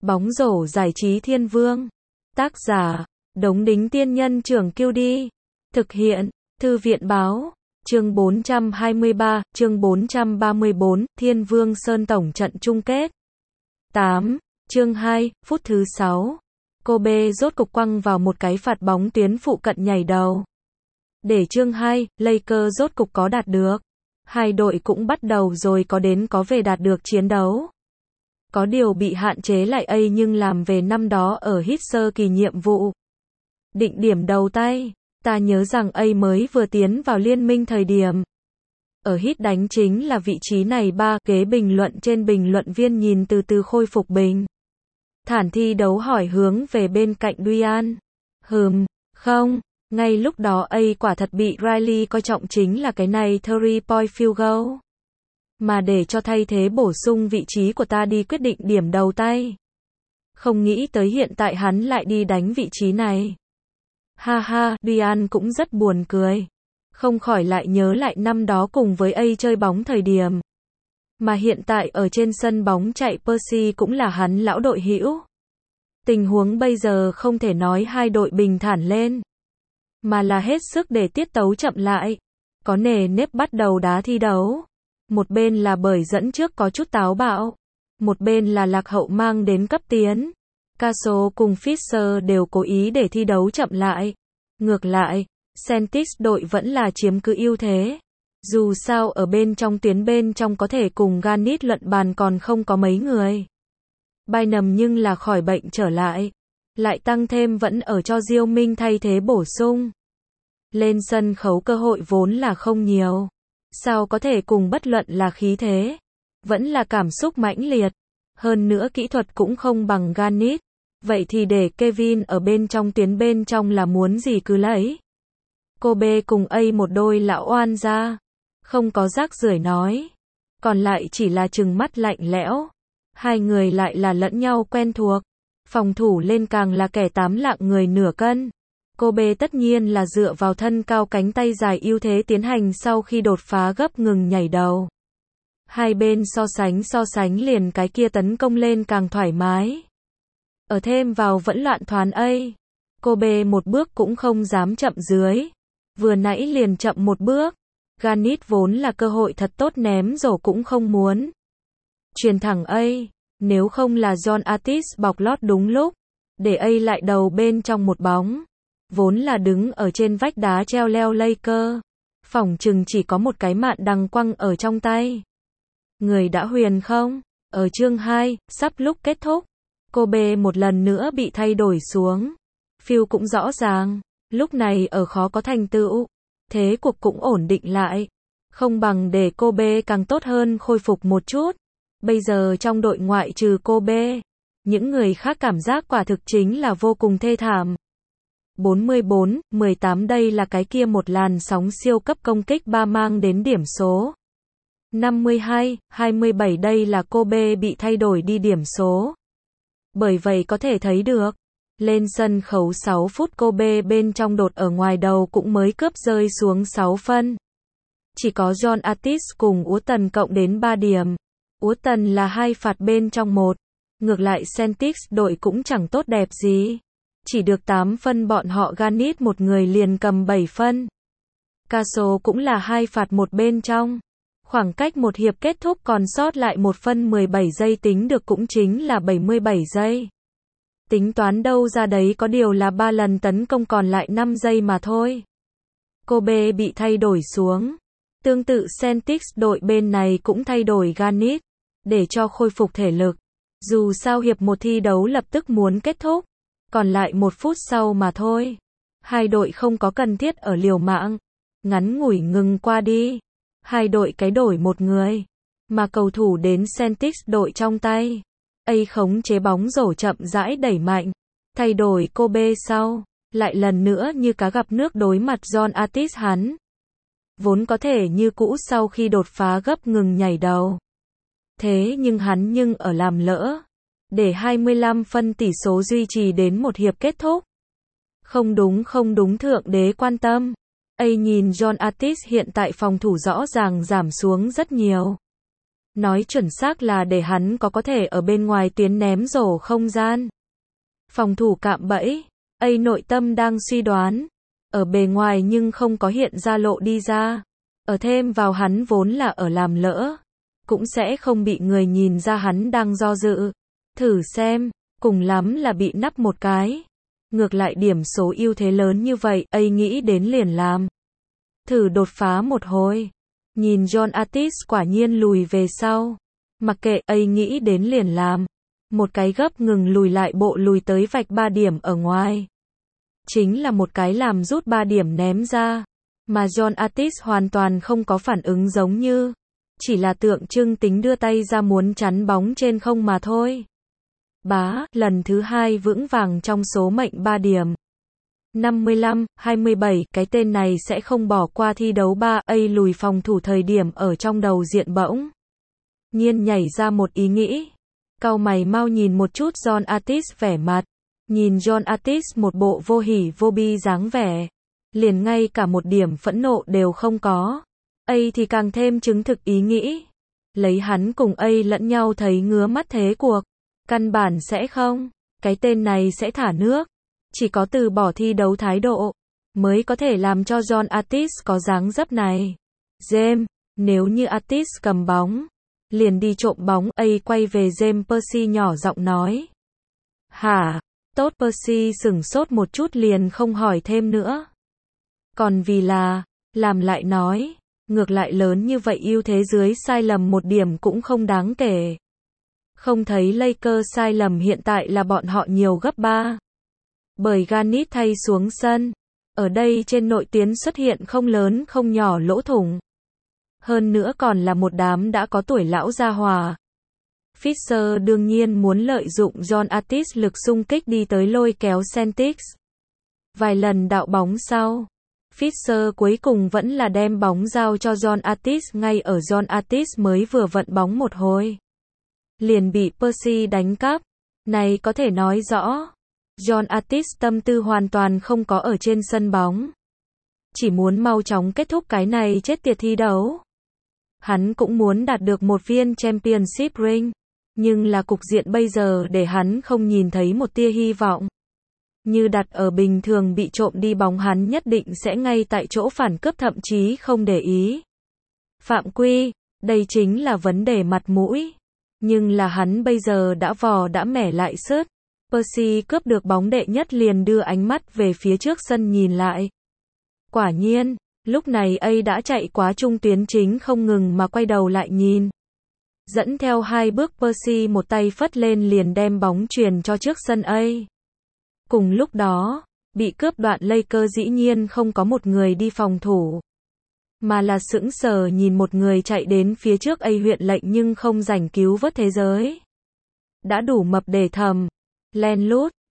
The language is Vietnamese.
Bóng rổ giải trí thiên vương. Tác giả, Đống Đính Tiên Nhân Trưởng Kiêu Đi. Thực hiện, Thư viện Báo. Chương 423, chương 434, Thiên Vương Sơn tổng trận chung kết. 8. Chương 2, phút thứ 6. Kobe rốt cục quăng vào một cái phạt bóng tuyến phụ cận nhảy đầu. Để chương 2, Lakers rốt cục có đạt được. Hai đội cũng bắt đầu rồi có đến có về đạt được chiến đấu. Có điều bị hạn chế lại nhưng làm về năm đó ở hit sơ kỳ nhiệm vụ. Định điểm đầu tay, ta nhớ rằng mới vừa tiến vào liên minh thời điểm. Ở hit đánh chính là vị trí này 3, ghế bình luận trên bình luận viên nhìn từ từ khôi phục bình thản thi đấu hỏi hướng về bên cạnh Duyan. Không, ngay lúc đó quả thật bị Riley coi trọng chính là cái này 3-point field goal. Mà để cho thay thế bổ sung vị trí của ta đi quyết định điểm đầu tay. Không nghĩ tới hiện tại hắn lại đi đánh vị trí này. Ha ha, Duyan cũng rất buồn cười. Không khỏi lại nhớ lại năm đó cùng với chơi bóng thời điểm. Mà hiện tại ở trên sân bóng chạy Percy cũng là hắn lão đội hữu. Tình huống bây giờ không thể nói hai đội bình thản lên. Mà là hết sức để tiết tấu chậm lại. Có nề nếp bắt đầu đá thi đấu. Một bên là bởi dẫn trước có chút táo bạo. Một bên là lạc hậu mang đến cấp tiến. Caso cùng Fisher đều cố ý để thi đấu chậm lại. Ngược lại, Celtics đội vẫn là chiếm cứ ưu thế. Dù sao ở bên trong tuyến bên trong có thể cùng Garnett luận bàn còn không có mấy người. Bynum nhưng là khỏi bệnh trở lại. Lại tăng thêm vẫn ở cho Diêu Minh thay thế bổ sung. Lên sân khấu cơ hội vốn là không nhiều. Sao có thể cùng bất luận là khí thế. Vẫn là cảm xúc mãnh liệt. Hơn nữa kỹ thuật cũng không bằng Garnett. Vậy thì để Kevin ở bên trong tuyến bên trong là muốn gì cứ lấy. Kobe cùng một đôi lão oan ra. Không có rác rưởi nói. Còn lại chỉ là trừng mắt lạnh lẽo. Hai người lại là lẫn nhau quen thuộc. Phòng thủ lên càng là kẻ 8 lạng người nửa cân. Kobe tất nhiên là dựa vào thân cao cánh tay dài ưu thế tiến hành sau khi đột phá gấp ngừng nhảy đầu. Hai bên so sánh liền cái kia tấn công lên càng thoải mái. Ở thêm vào vẫn loạn thoán Kobe một bước cũng không dám chậm dưới. Vừa nãy liền chậm một bước. Garnett vốn là cơ hội thật tốt ném rổ cũng không muốn. Truyền thẳng nếu không là John Artis bọc lót đúng lúc. Để lại đầu bên trong một bóng. Vốn là đứng ở trên vách đá treo leo Lakers. Phỏng chừng chỉ có một cái mạn đằng quăng ở trong tay. Người đã huyền không? Ở chương 2, sắp lúc kết thúc. Kobe một lần nữa bị thay đổi xuống. Phil cũng rõ ràng. Lúc này ở khó có thành tựu. Thế cuộc cũng ổn định lại. Không bằng để Kobe càng tốt hơn khôi phục một chút. Bây giờ trong đội ngoại trừ Kobe. Những người khác cảm giác quả thực chính là vô cùng thê thảm. 44-18 đây là cái kia một làn sóng siêu cấp công kích 3 mang đến điểm số. 52-27 đây là Kobe bị thay đổi đi điểm số. Bởi vậy có thể thấy được. Lên sân khấu 6 phút Kobe bên trong đột ở ngoài đầu cũng mới cướp rơi xuống 6 phân. Chỉ có John Artis cùng Uton cộng đến 3 điểm. Uton là 2 phạt bên trong 1. Ngược lại Celtics đội cũng chẳng tốt đẹp gì. Chỉ được 8 phân bọn họ Garnett một người liền cầm 7 phân. Caso cũng là 2 phạt một bên trong. Khoảng cách một hiệp kết thúc còn sót lại 1 phân 17 giây tính được cũng chính là 77 giây. Tính toán đâu ra đấy có điều là 3 lần tấn công còn lại 5 giây mà thôi. Kobe bị thay đổi xuống. Tương tự Celtics đội bên này cũng thay đổi Garnett. Để cho khôi phục thể lực. Dù sao hiệp 1 thi đấu lập tức muốn kết thúc. Còn lại 1 phút sau mà thôi. Hai đội không có cần thiết ở liều mạng. Ngắn ngủi ngừng qua đi. Hai đội cái đổi một người. Mà cầu thủ đến Celtics đội trong tay. Khống chế bóng rổ chậm rãi đẩy mạnh. Thay đổi Kobe sau. Lại lần nữa như cá gặp nước đối mặt John Artis hắn. Vốn có thể như cũ sau khi đột phá gấp ngừng nhảy đầu. Thế nhưng hắn ở làm lỡ. Để 25 phân tỷ số duy trì đến một hiệp kết thúc. Không đúng thượng đế quan tâm. Nhìn John Artis hiện tại phòng thủ rõ ràng giảm xuống rất nhiều. Nói chuẩn xác là để hắn có thể ở bên ngoài tuyến ném rổ không gian. Phòng thủ cạm bẫy, nội tâm đang suy đoán. Ở bề ngoài nhưng không có hiện ra lộ đi ra. Ở thêm vào hắn vốn là ở làm lỡ. Cũng sẽ không bị người nhìn ra hắn đang do dự. Thử xem, cùng lắm là bị nắp một cái. Ngược lại điểm số ưu thế lớn như vậy, nghĩ đến liền làm. Thử đột phá một hồi. Nhìn John Artis quả nhiên lùi về sau. Mặc kệ, nghĩ đến liền làm. Một cái gấp ngừng lùi lại bộ lùi tới vạch 3 điểm ở ngoài. Chính là một cái làm rút 3 điểm ném ra. Mà John Artis hoàn toàn không có phản ứng giống như. Chỉ là tượng trưng tính đưa tay ra muốn chắn bóng trên không mà thôi. Bá, lần thứ 2 vững vàng trong số mệnh 3 điểm. 55-27, cái tên này sẽ không bỏ qua thi đấu 3, lùi phòng thủ thời điểm ở trong đầu diện bỗng nhiên nhảy ra một ý nghĩ. Cau mày mau nhìn một chút John Artis vẻ mặt. Nhìn John Artis một bộ vô hỉ vô bi dáng vẻ. Liền ngay cả một điểm phẫn nộ đều không có. Thì càng thêm chứng thực ý nghĩ. Lấy hắn cùng lẫn nhau thấy ngứa mắt thế cuộc. Căn bản sẽ không. Cái tên này sẽ thả nước. Chỉ có từ bỏ thi đấu thái độ. Mới có thể làm cho John Artis có dáng dấp này. James, nếu như Artis cầm bóng. Liền đi trộm bóng. Quay về James Percy nhỏ giọng nói. Hả? Tốt, Percy sửng sốt một chút liền không hỏi thêm nữa. Còn vì là, làm lại nói. Ngược lại lớn như vậy ưu thế dưới sai lầm một điểm cũng không đáng kể. Không thấy Lakers sai lầm hiện tại là bọn họ nhiều gấp 3. Bởi Garnett thay xuống sân. Ở đây trên nội tuyến xuất hiện không lớn không nhỏ lỗ thủng. Hơn nữa còn là một đám đã có tuổi lão gia hỏa. Fisher đương nhiên muốn lợi dụng John Artis lực xung kích đi tới lôi kéo Celtics. Vài lần đạo bóng sau. Fisher cuối cùng vẫn là đem bóng giao cho John Artis ngay ở John Artis mới vừa vận bóng một hồi. Liền bị Percy đánh cắp. Này có thể nói rõ. John Artis tâm tư hoàn toàn không có ở trên sân bóng. Chỉ muốn mau chóng kết thúc cái này chết tiệt thi đấu. Hắn cũng muốn đạt được một viên championship ring. Nhưng là cục diện bây giờ để hắn không nhìn thấy một tia hy vọng. Như đặt ở bình thường bị trộm đi bóng hắn nhất định sẽ ngay tại chỗ phản cướp thậm chí không để ý. Phạm quy, đây chính là vấn đề mặt mũi. Nhưng là hắn bây giờ đã vò đã mẻ lại sứt. Percy cướp được bóng đệ nhất liền đưa ánh mắt về phía trước sân nhìn lại. Quả nhiên, lúc này đã chạy quá trung tuyến chính không ngừng mà quay đầu lại nhìn. Dẫn theo 2 bước Percy một tay phất lên liền đem bóng truyền cho trước sân Cùng lúc đó, bị cướp đoạn Lakers dĩ nhiên không có một người đi phòng thủ. Mà là sững sờ nhìn một người chạy đến phía trước huyện lệnh nhưng không rảnh cứu vớt thế giới. Đã đủ mập để thầm. Len lút,